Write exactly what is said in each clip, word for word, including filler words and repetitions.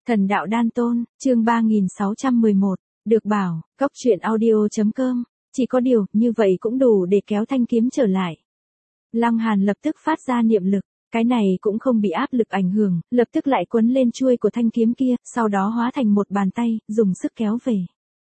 Thần đạo đan tôn, chương ba nghìn sáu trăm mười một, được bảo, cốc truyện audio.com, chỉ có điều, như vậy cũng đủ để kéo thanh kiếm trở lại. Lăng Hàn lập tức phát ra niệm lực, cái này cũng không bị áp lực ảnh hưởng, lập tức lại quấn lên chuôi của thanh kiếm kia, sau đó hóa thành một bàn tay, dùng sức kéo về.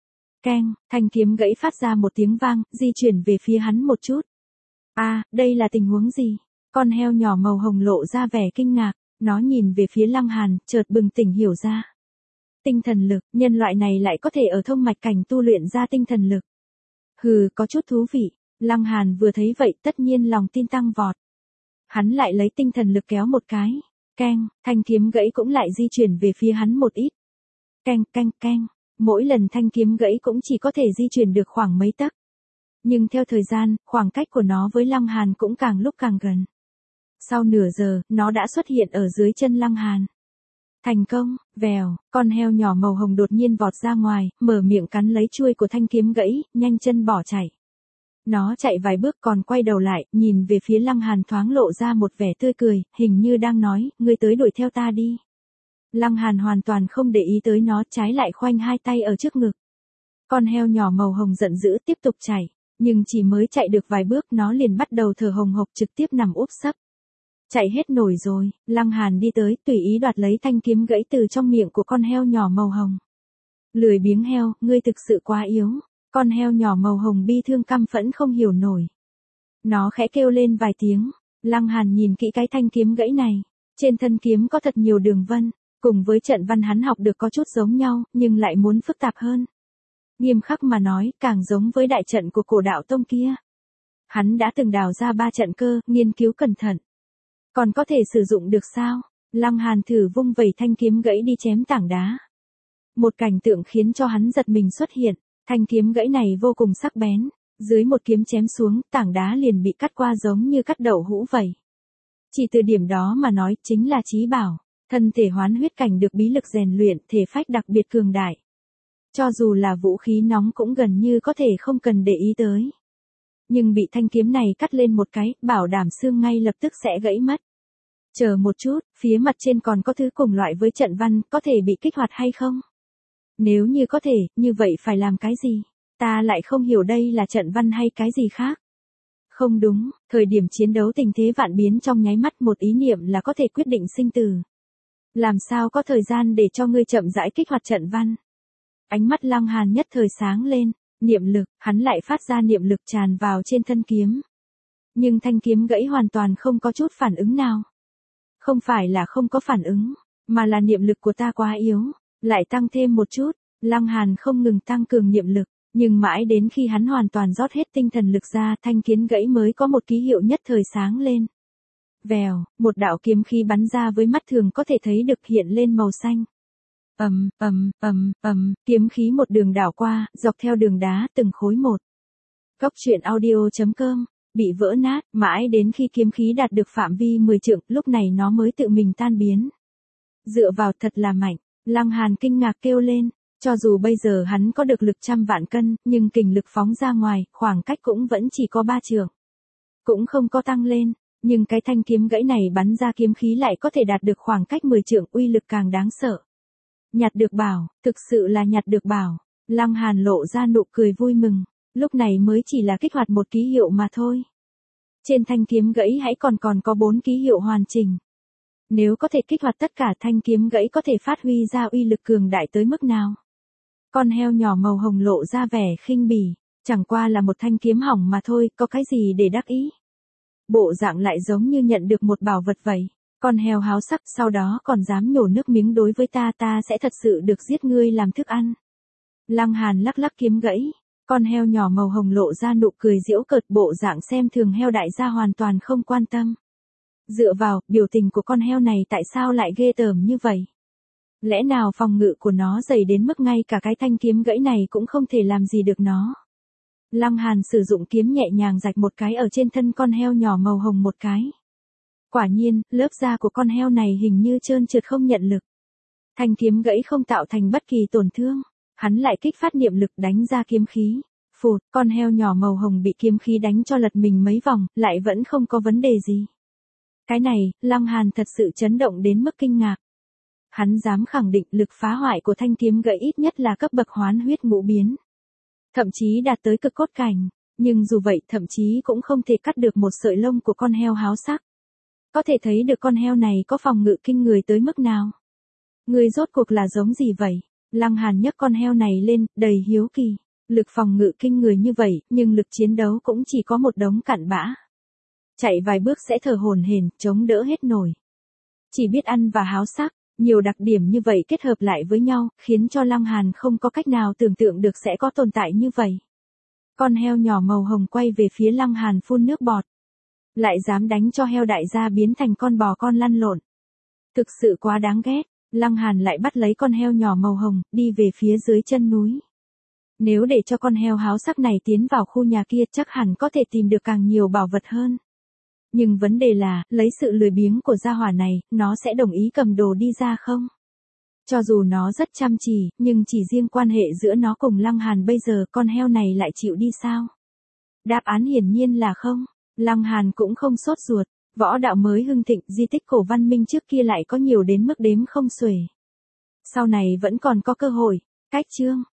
Keng, thanh kiếm gãy phát ra một tiếng vang, di chuyển về phía hắn một chút. A, à, đây là tình huống gì? Con heo nhỏ màu hồng lộ ra vẻ kinh ngạc. Nó nhìn về phía Lăng Hàn, chợt bừng tỉnh hiểu ra. Tinh thần lực, nhân loại này lại có thể ở thông mạch cảnh tu luyện ra tinh thần lực. Hừ, có chút thú vị. Lăng Hàn vừa thấy vậy tất nhiên lòng tin tăng vọt. Hắn lại lấy tinh thần lực kéo một cái. Keng, thanh kiếm gãy cũng lại di chuyển về phía hắn một ít. Keng, keng, keng. Mỗi lần thanh kiếm gãy cũng chỉ có thể di chuyển được khoảng mấy tấc. Nhưng theo thời gian, khoảng cách của nó với Lăng Hàn cũng càng lúc càng gần. Sau nửa giờ, nó đã xuất hiện ở dưới chân Lăng Hàn. Thành công, vèo, con heo nhỏ màu hồng đột nhiên vọt ra ngoài, mở miệng cắn lấy chuôi của thanh kiếm gãy, nhanh chân bỏ chạy. Nó chạy vài bước còn quay đầu lại, nhìn về phía Lăng Hàn thoáng lộ ra một vẻ tươi cười, hình như đang nói, ngươi tới đuổi theo ta đi. Lăng Hàn hoàn toàn không để ý tới nó, trái lại khoanh hai tay ở trước ngực. Con heo nhỏ màu hồng giận dữ tiếp tục chạy, nhưng chỉ mới chạy được vài bước nó liền bắt đầu thở hồng hộc trực tiếp nằm úp sấp. Chạy hết nổi rồi, Lăng Hàn đi tới, tùy ý đoạt lấy thanh kiếm gãy từ trong miệng của con heo nhỏ màu hồng. Lười biếng heo, ngươi thực sự quá yếu. Con heo nhỏ màu hồng bi thương căm phẫn không hiểu nổi. Nó khẽ kêu lên vài tiếng, Lăng Hàn nhìn kỹ cái thanh kiếm gãy này. Trên thân kiếm có thật nhiều đường vân, cùng với trận văn hắn học được có chút giống nhau, nhưng lại muốn phức tạp hơn. Nghiêm khắc mà nói, càng giống với đại trận của cổ đạo tông kia. Hắn đã từng đào ra ba trận cơ, nghiên cứu cẩn thận. Còn có thể sử dụng được sao? Lăng Hàn thử vung vẩy thanh kiếm gãy đi chém tảng đá. Một cảnh tượng khiến cho hắn giật mình xuất hiện, thanh kiếm gãy này vô cùng sắc bén, dưới một kiếm chém xuống, tảng đá liền bị cắt qua giống như cắt đậu hũ vậy. Chỉ từ điểm đó mà nói, chính là chí bảo, thân thể hoán huyết cảnh được bí lực rèn luyện, thể phách đặc biệt cường đại. Cho dù là vũ khí nóng cũng gần như có thể không cần để ý tới. Nhưng bị thanh kiếm này cắt lên một cái, bảo đảm xương ngay lập tức sẽ gãy mất. Chờ một chút, phía mặt trên còn có thứ cùng loại với trận văn, có thể bị kích hoạt hay không? Nếu như có thể, như vậy phải làm cái gì? Ta lại không hiểu đây là trận văn hay cái gì khác. Không đúng, thời điểm chiến đấu tình thế vạn biến trong nháy mắt một ý niệm là có thể quyết định sinh tử. Làm sao có thời gian để cho ngươi chậm rãi kích hoạt trận văn? Ánh mắt Lăng Hàn nhất thời sáng lên. Niệm lực, hắn lại phát ra niệm lực tràn vào trên thân kiếm. Nhưng thanh kiếm gãy hoàn toàn không có chút phản ứng nào. Không phải là không có phản ứng, mà là niệm lực của ta quá yếu. Lại tăng thêm một chút, Lăng Hàn không ngừng tăng cường niệm lực, nhưng mãi đến khi hắn hoàn toàn rót hết tinh thần lực ra, thanh kiếm gãy mới có một ký hiệu nhất thời sáng lên. Vèo, một đạo kiếm khí bắn ra với mắt thường có thể thấy được hiện lên màu xanh. Ầm, ầm, ầm, ầm, kiếm khí một đường đảo qua, dọc theo đường đá từng khối một. Cốc truyện audio.com, bị vỡ nát, mãi đến khi kiếm khí đạt được phạm vi mười trượng, lúc này nó mới tự mình tan biến. Dựa vào thật là mạnh, Lăng Hàn kinh ngạc kêu lên, cho dù bây giờ hắn có được lực trăm vạn cân, nhưng kình lực phóng ra ngoài, khoảng cách cũng vẫn chỉ có ba trượng. Cũng không có tăng lên, nhưng cái thanh kiếm gãy này bắn ra kiếm khí lại có thể đạt được khoảng cách mười trượng, uy lực càng đáng sợ. Nhặt được bảo, thực sự là nhặt được bảo. Lăng Hàn lộ ra nụ cười vui mừng, lúc này mới chỉ là kích hoạt một ký hiệu mà thôi. Trên thanh kiếm gãy hãy còn còn có bốn ký hiệu hoàn chỉnh. Nếu có thể kích hoạt tất cả thanh kiếm gãy có thể phát huy ra uy lực cường đại tới mức nào. Con heo nhỏ màu hồng lộ ra vẻ khinh bỉ, chẳng qua là một thanh kiếm hỏng mà thôi, có cái gì để đắc ý. Bộ dạng lại giống như nhận được một bảo vật vậy. Con heo háo sắc sau đó còn dám nhổ nước miếng đối với ta, ta sẽ thật sự được giết ngươi làm thức ăn. Lăng Hàn lắc lắc kiếm gãy, con heo nhỏ màu hồng lộ ra nụ cười giễu cợt, bộ dạng xem thường heo đại gia hoàn toàn không quan tâm. Dựa vào, biểu tình của con heo này tại sao lại ghê tởm như vậy? Lẽ nào phòng ngự của nó dày đến mức ngay cả cái thanh kiếm gãy này cũng không thể làm gì được nó? Lăng Hàn sử dụng kiếm nhẹ nhàng rạch một cái ở trên thân con heo nhỏ màu hồng một cái. Quả nhiên, lớp da của con heo này hình như trơn trượt không nhận lực. Thanh kiếm gãy không tạo thành bất kỳ tổn thương. Hắn lại kích phát niệm lực đánh ra kiếm khí. Phụt, con heo nhỏ màu hồng bị kiếm khí đánh cho lật mình mấy vòng, lại vẫn không có vấn đề gì. Cái này, Lăng Hàn thật sự chấn động đến mức kinh ngạc. Hắn dám khẳng định lực phá hoại của thanh kiếm gậy ít nhất là cấp bậc hoán huyết ngũ biến. Thậm chí đạt tới cực cốt cảnh, nhưng dù vậy thậm chí cũng không thể cắt được một sợi lông của con heo háo sắc. Có thể thấy được con heo này có phòng ngự kinh người tới mức nào. Người rốt cuộc là giống gì vậy? Lăng Hàn nhấc con heo này lên, đầy hiếu kỳ. Lực phòng ngự kinh người như vậy, nhưng lực chiến đấu cũng chỉ có một đống cặn bã. Chạy vài bước sẽ thở hổn hển, chống đỡ hết nổi. Chỉ biết ăn và háo sắc, nhiều đặc điểm như vậy kết hợp lại với nhau, khiến cho Lăng Hàn không có cách nào tưởng tượng được sẽ có tồn tại như vậy. Con heo nhỏ màu hồng quay về phía Lăng Hàn phun nước bọt. Lại dám đánh cho heo đại gia biến thành con bò con lăn lộn. Thực sự quá đáng ghét. Lăng Hàn lại bắt lấy con heo nhỏ màu hồng, đi về phía dưới chân núi. Nếu để cho con heo háo sắc này tiến vào khu nhà kia chắc hẳn có thể tìm được càng nhiều bảo vật hơn. Nhưng vấn đề là, lấy sự lười biếng của gia hỏa này, nó sẽ đồng ý cầm đồ đi ra không? Cho dù nó rất chăm chỉ, nhưng chỉ riêng quan hệ giữa nó cùng Lăng Hàn bây giờ con heo này lại chịu đi sao? Đáp án hiển nhiên là không. Lăng Hàn cũng không sốt ruột. Võ đạo mới hưng thịnh, di tích cổ văn minh trước kia lại có nhiều đến mức đếm không xuể. Sau này vẫn còn có cơ hội. Cách chương